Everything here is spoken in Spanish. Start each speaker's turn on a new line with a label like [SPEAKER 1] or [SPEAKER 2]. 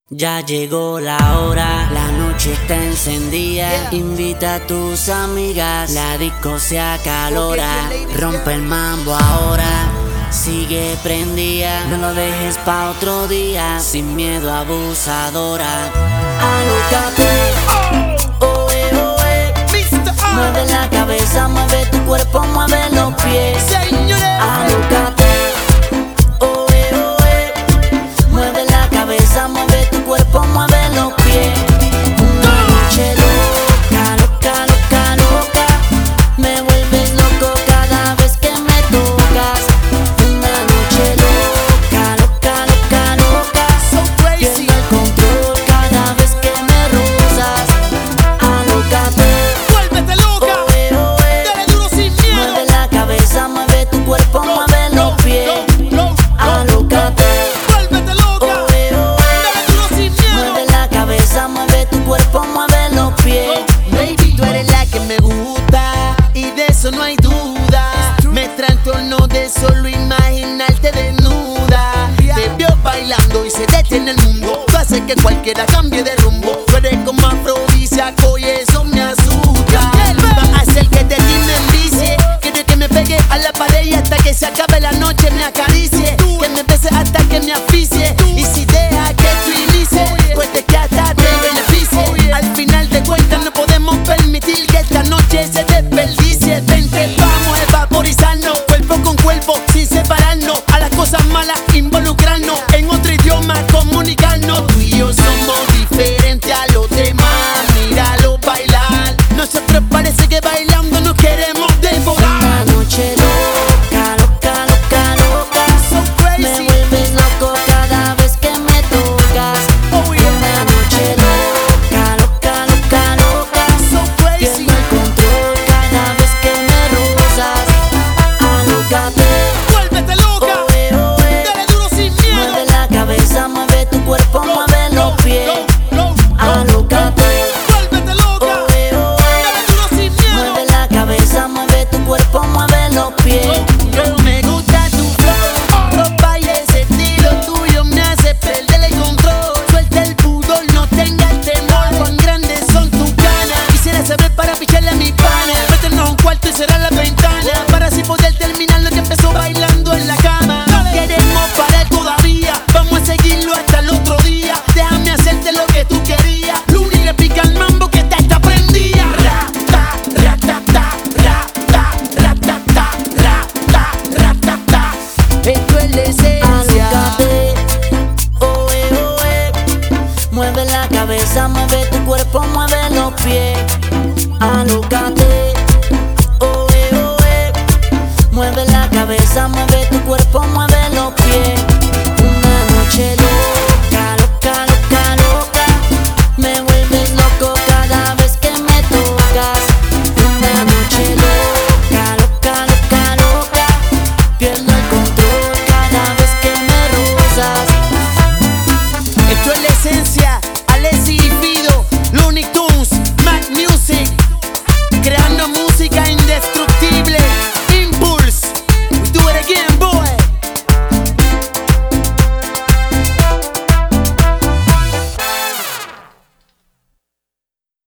[SPEAKER 1] Ya llegó la hora, la noche está encendida. Invita a tus amigas, la disco se acalora. Rompe el mambo ahora, sigue prendida. No lo dejes pa' otro día, sin miedo abusadora. Alócate, oe, oe. Mueve la cabeza, mueve tu cuerpo, mueve los pies. Alócate, oe, oe. Mueve la cabeza, mueve tu cuerpo, mueve los pies. Una noche loca, loca, loca, loca. Me vuelves loco cada vez que me tocas. Una noche loca, loca, loca, loca. Pierdo el control cada vez que me rozas. Alócate,
[SPEAKER 2] Vuélvete loca,
[SPEAKER 1] oe, oe.
[SPEAKER 2] dale duro sin miedo.
[SPEAKER 1] Mueve la cabeza, mueve tu cuerpo, mueve los pies. Alócate,
[SPEAKER 2] Vuélvete loca,
[SPEAKER 1] oe, oe.
[SPEAKER 2] dale duro sin miedo.
[SPEAKER 1] Mueve la cabeza, mueve tu cuerpo, mueve los pies.
[SPEAKER 2] Baby, tú eres la que me gusta y de eso no hay duda. Me trastorno de solo imaginarte desnuda. Te veo bailando y se detiene el mundo. Tú haces que cualquiera cambie de rumbo. Tú eres como afrodisíaco y eso me asusta. Va a hacer que de ti me envicie. Quiere que me pegue a la pared y hasta que se acabe la noche me acaricie. Que me bese hasta que me asfixie. Y si deja que tú inicies, pues te que hasta te beneficie. Al final de cuentas no podemos permitir que esta noche se desperdicie. Vente, vamos a vaporizarnos, cuerpo con cuerpo, sin separarnos. A las cosas malas involucrarnos, en otro idioma comunicarnos. Tú y yo somos diferentes a los demás, míralo bailar. Nosotros parece que bailando nos queremos devorar.
[SPEAKER 1] Una noche loca, loca, loca, loca.
[SPEAKER 2] So
[SPEAKER 1] Me
[SPEAKER 2] crazy,
[SPEAKER 1] vuelves loco cada vez que me tocas.
[SPEAKER 2] oh yeah.
[SPEAKER 1] Una noche loca, loca, loca, loca.
[SPEAKER 2] So crazy,
[SPEAKER 1] Pierdo el control cada vez que me rozas. Alócate,
[SPEAKER 2] vuélvete loca,
[SPEAKER 1] oe, oe.
[SPEAKER 2] dale duro sin miedo.
[SPEAKER 1] Mueve la cabeza, mueve tu cuerpo, mueve los pies. Alócate,
[SPEAKER 2] Vuélvete loca,
[SPEAKER 1] oe, oe.
[SPEAKER 2] dale duro sin miedo.
[SPEAKER 1] Mueve la cabeza, mueve tu cuerpo, mueve los pies.
[SPEAKER 2] Girl, me gusta tu flow, ropa y ese estilo tuyo me hace perder el control. Suelta el pudor, no tengas temor. Cuán grandes son tus ganas. Quisiera saber para picharle a mi pana. Meternos a un cuarto y cerrar la ventana para así poder terminar lo que empezó bailando en la cama. No queremos parar todavía, vamos a seguirlo hasta el otro día. Déjame hacerte lo que tú querías. Luni le pica el mambo que está prendida. Ra, ta, ra, ta, ta, ra, ta, ra, ta, ta, ra, ta, ra, ta, ta. Esto es la esencia.
[SPEAKER 1] Alócate, oe, oe. Mueve la cabeza, mueve tu cuerpo, mueve los pies. Alócate, oe, oe. Mueve la cabeza, mueve tu cuerpo, mueve los pies.